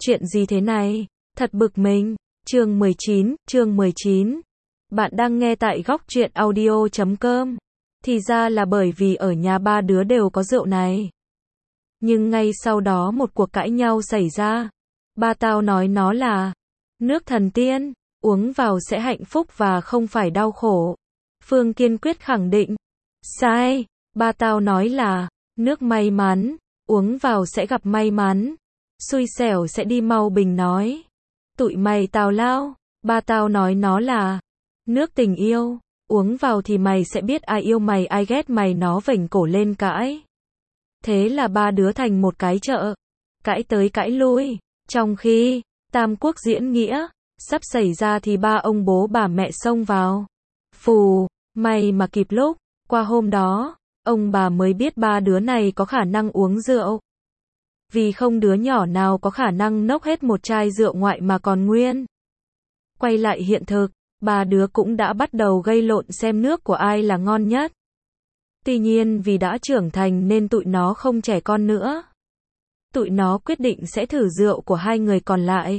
Chuyện gì thế này? Thật bực mình. Chương 19. Bạn đang nghe tại góc truyện audio.com. Thì ra là bởi vì ở nhà ba đứa đều có rượu này. Nhưng ngay sau đó một cuộc cãi nhau xảy ra. Ba tao nói nó là nước thần tiên, uống vào sẽ hạnh phúc và không phải đau khổ. Phương kiên quyết khẳng định. Sai, ba tao nói là nước may mắn, uống vào sẽ gặp may mắn. Xui xẻo sẽ đi mau. Bình nói. Tụi mày tào lao, ba tao nói nó là nước tình yêu, uống vào thì mày sẽ biết ai yêu mày ai ghét mày. Nó vểnh cổ lên cãi. Thế là ba đứa thành một cái chợ, cãi tới cãi lui. Trong khi Tam Quốc diễn nghĩa sắp xảy ra thì ba ông bố bà mẹ xông vào. Phù, may mà kịp lúc. Qua hôm đó, ông bà mới biết ba đứa này có khả năng uống rượu. Vì không đứa nhỏ nào có khả năng nốc hết một chai rượu ngoại mà còn nguyên. Quay lại hiện thực, ba đứa cũng đã bắt đầu gây lộn xem nước của ai là ngon nhất. Tuy nhiên vì đã trưởng thành nên tụi nó không trẻ con nữa. Tụi nó quyết định sẽ thử rượu của hai người còn lại.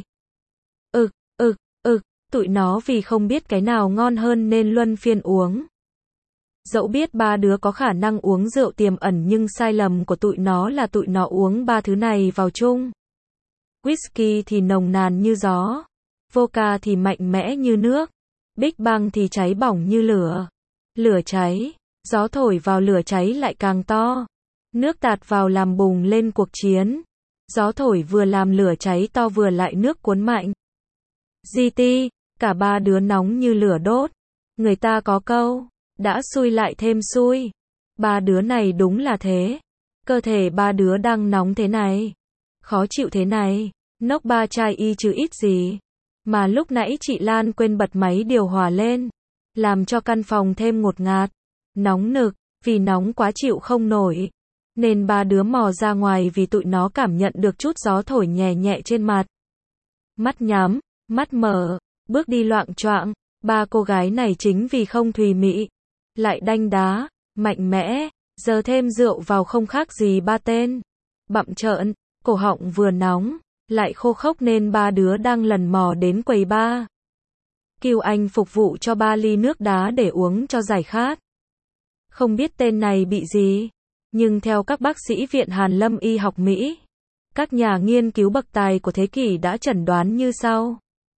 Tụi nó vì không biết cái nào ngon hơn nên luân phiên uống. Dẫu biết ba đứa có khả năng uống rượu tiềm ẩn nhưng sai lầm của tụi nó là tụi nó uống ba thứ này vào chung. Whisky thì nồng nàn như gió, vodka thì mạnh mẽ như nước, Big Bang thì cháy bỏng như lửa. Lửa cháy, gió thổi vào lửa cháy lại càng to. Nước tạt vào làm bùng lên cuộc chiến. Gió thổi vừa làm lửa cháy to vừa lại nước cuốn mạnh. GT, cả ba đứa nóng như lửa đốt. Người ta có câu, đã xui lại thêm xui. Ba đứa này đúng là thế. Cơ thể ba đứa đang nóng thế này, khó chịu thế này, nốc ba chai y chứ ít gì. Mà lúc nãy chị Lan quên bật máy điều hòa lên, làm cho căn phòng thêm ngột ngạt, nóng nực, vì nóng quá chịu không nổi. Nên ba đứa mò ra ngoài vì tụi nó cảm nhận được chút gió thổi nhẹ nhẹ trên mặt. Mắt nhắm, mắt mở, bước đi loạng choạng. Ba cô gái này chính vì không thùy mị, lại đanh đá, mạnh mẽ, giờ thêm rượu vào không khác gì ba tên. Bặm trợn, cổ họng vừa nóng, lại khô khốc nên ba đứa đang lần mò đến quầy bar. Kêu anh phục vụ cho 3 ly nước đá để uống cho giải khát. Không biết tên này bị gì, nhưng theo các bác sĩ Viện Hàn Lâm Y học Mỹ, các nhà nghiên cứu bậc tài của thế kỷ đã chẩn đoán như sau.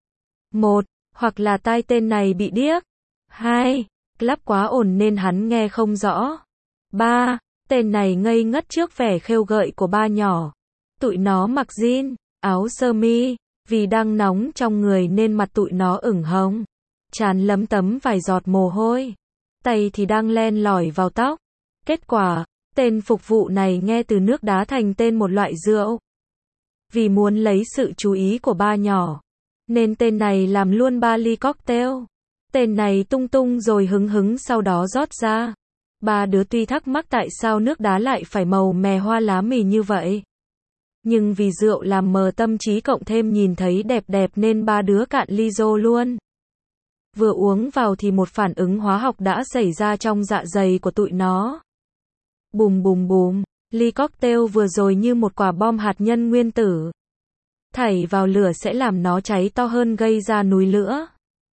1. Hoặc là tai tên này bị điếc. 2. Clap quá ồn nên hắn nghe không rõ. 3. Tên này ngây ngất trước vẻ khêu gợi của ba nhỏ. Tụi nó mặc jean, áo sơ mi, vì đang nóng trong người nên mặt tụi nó ửng hồng, tràn lấm tấm vài giọt mồ hôi. Tay thì đang len lỏi vào tóc. Kết quả, tên phục vụ này nghe từ nước đá thành tên một loại rượu. Vì muốn lấy sự chú ý của ba nhỏ, nên tên này làm luôn 3 ly cocktail. Tên này tung tung rồi hứng hứng sau đó rót ra. Ba đứa tuy thắc mắc tại sao nước đá lại phải màu mè hoa lá mì như vậy. Nhưng vì rượu làm mờ tâm trí cộng thêm nhìn thấy đẹp đẹp nên ba đứa cạn ly rô luôn. Vừa uống vào thì một phản ứng hóa học đã xảy ra trong dạ dày của tụi nó. Bùm bùm bùm, ly cocktail vừa rồi như một quả bom hạt nhân nguyên tử. Thảy vào lửa sẽ làm nó cháy to hơn gây ra núi lửa.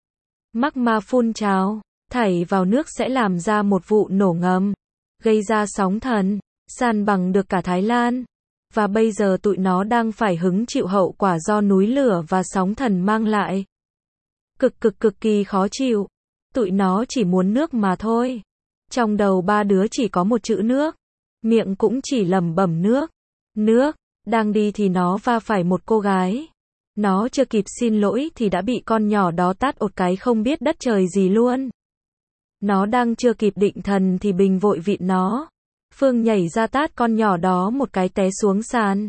Magma phun trào, thảy vào nước sẽ làm ra một vụ nổ ngầm, gây ra sóng thần, san bằng được cả Thái Lan. Và bây giờ tụi nó đang phải hứng chịu hậu quả do núi lửa và sóng thần mang lại. Cực kỳ khó chịu. Tụi nó chỉ muốn nước mà thôi. Trong đầu ba đứa chỉ có một chữ nước. Miệng cũng chỉ lẩm bẩm nước. Nước. Đang đi thì nó va phải một cô gái. Nó chưa kịp xin lỗi thì đã bị con nhỏ đó tát một cái không biết đất trời gì luôn. Nó đang chưa kịp định thần thì Bình vội vịn nó. Phương nhảy ra tát con nhỏ đó một cái té xuống sàn.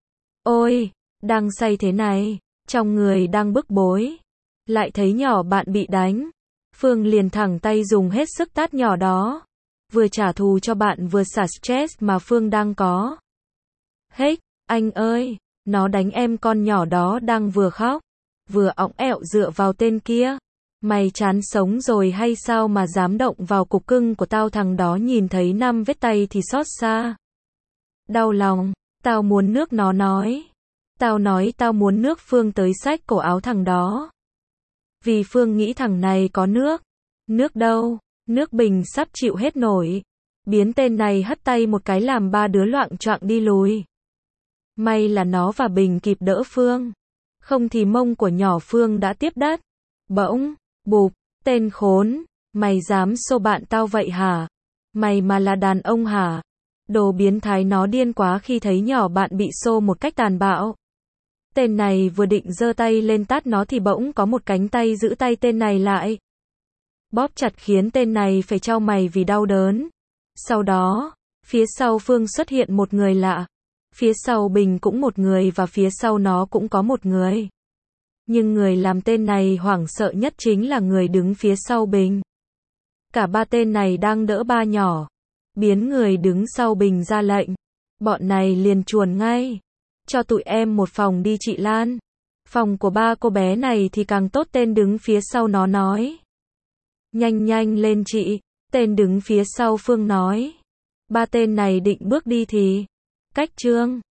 Ôi, đang say thế này, trong người đang bức bối. Lại thấy nhỏ bạn bị đánh. Phương liền thẳng tay dùng hết sức tát nhỏ đó. Vừa trả thù cho bạn vừa xả stress mà Phương đang có. Hết, anh ơi, nó đánh em. Con nhỏ đó đang vừa khóc, vừa ỏng ẹo dựa vào tên kia. Mày chán sống rồi hay sao mà dám động vào cục cưng của tao? Thằng đó nhìn thấy 5 vết tay thì xót xa. Đau lòng, tao muốn nước. Nó nói. Tao nói tao muốn nước, Phương tới xách cổ áo thằng đó. Vì Phương nghĩ thằng này có nước. Nước đâu? Nước bình sắp chịu hết nổi. Biến tên này hất tay một cái làm ba đứa loạng choạng đi lùi. May là nó và Bình kịp đỡ Phương. Không thì mông của nhỏ Phương đã tiếp đất. Bỗng, bụp, tên khốn, mày dám xô bạn tao vậy hả? Mày mà là đàn ông hả? Đồ biến thái, nó điên quá khi thấy nhỏ bạn bị xô một cách tàn bạo. Tên này vừa định giơ tay lên tát nó thì bỗng có một cánh tay giữ tay tên này lại. Bóp chặt khiến tên này phải chau mày vì đau đớn. Sau đó, phía sau Phương xuất hiện một người lạ. Phía sau Bình cũng một người và phía sau nó cũng có một người. Nhưng người làm tên này hoảng sợ nhất chính là người đứng phía sau Bình. Cả ba tên này đang đỡ ba nhỏ. Biến người đứng sau Bình ra lệnh. Bọn này liền chuồn ngay. Cho tụi em một phòng đi chị Lan. Phòng của ba cô bé này thì càng tốt, tên đứng phía sau nó nói. Nhanh nhanh lên chị. Tên đứng phía sau Phương nói. Ba tên này định bước đi thì cách Trương